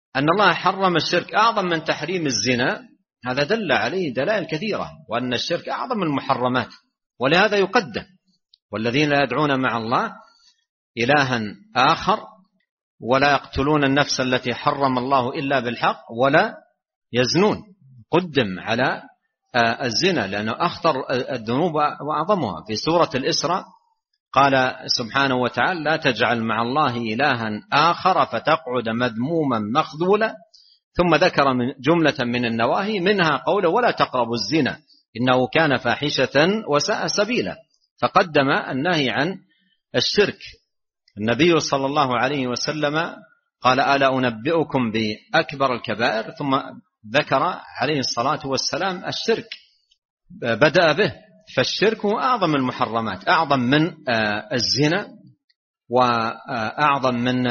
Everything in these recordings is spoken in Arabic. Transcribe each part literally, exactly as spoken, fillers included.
أن الله حرم الشرك أعظم من تحريم الزنا، هذا دل عليه دلائل كثيرة، وأن الشرك أعظم المحرمات، ولهذا يقدم. والذين لا يدعون مع الله إلها آخر ولا يقتلون النفس التي حرم الله إلا بالحق ولا يزنون، قدم على الزنا لأنه أخطر الذنوب وأعظمها. في سورة الإسراء قال سبحانه وتعالى: لا تجعل مع الله إلها آخر فتقعد مذموما مخذولا، ثم ذكر من جملة من النواهي منها قوله: ولا تقربوا الزنا إنه كان فاحشة وساء سبيلا، فقدم النهي عن الشرك. النبي صلى الله عليه وسلم قال: ألا أنبئكم بأكبر الكبائر، ثم ذكر عليه الصلاة والسلام الشرك، بدأ به. فالشرك هو أعظم المحرمات، أعظم من الزنا وأعظم من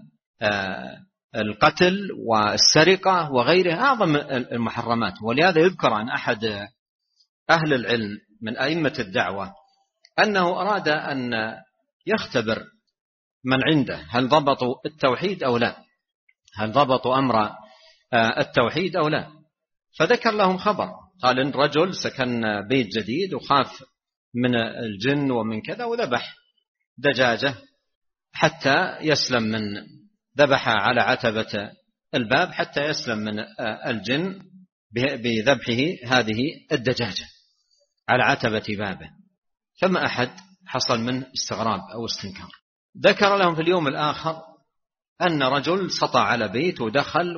القتل والسرقة وغيرها، أعظم المحرمات. ولهذا يذكر عن أحد أهل العلم من أئمة الدعوة أنه أراد أن يختبر من عنده هل ضبطوا التوحيد أو لا، هل ضبطوا أمر التوحيد أو لا، فذكر لهم خبر، قال إن رجل سكن بيت جديد وخاف من الجن ومن كذا وذبح دجاجة حتى يسلم من ذبح على عتبة الباب حتى يسلم من الجن بذبحه هذه الدجاجة على عتبة بابه، فما أحد حصل من استغراب أو استنكار. ذكر لهم في اليوم الآخر أن رجل سطع على بيت ودخل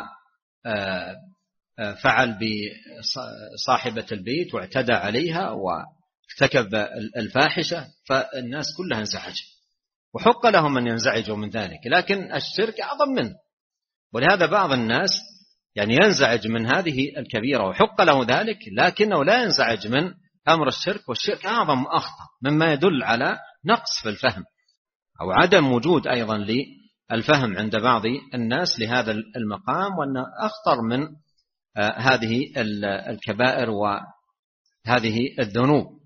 وفعل بصاحبة البيت واعتدى عليها وارتكب الفاحشة، فالناس كلها انزعج، وحق لهم أن ينزعجوا من ذلك، لكن الشرك أعظم منه. ولهذا بعض الناس يعني ينزعج من هذه الكبيرة وحق له ذلك، لكنه لا ينزعج من أمر الشرك، والشرك أعظم وأخطر، مما يدل على نقص في الفهم أو عدم وجود أيضا للفهم عند بعض الناس لهذا المقام، وأنه أخطر من هذه الكبائر وهذه الذنوب.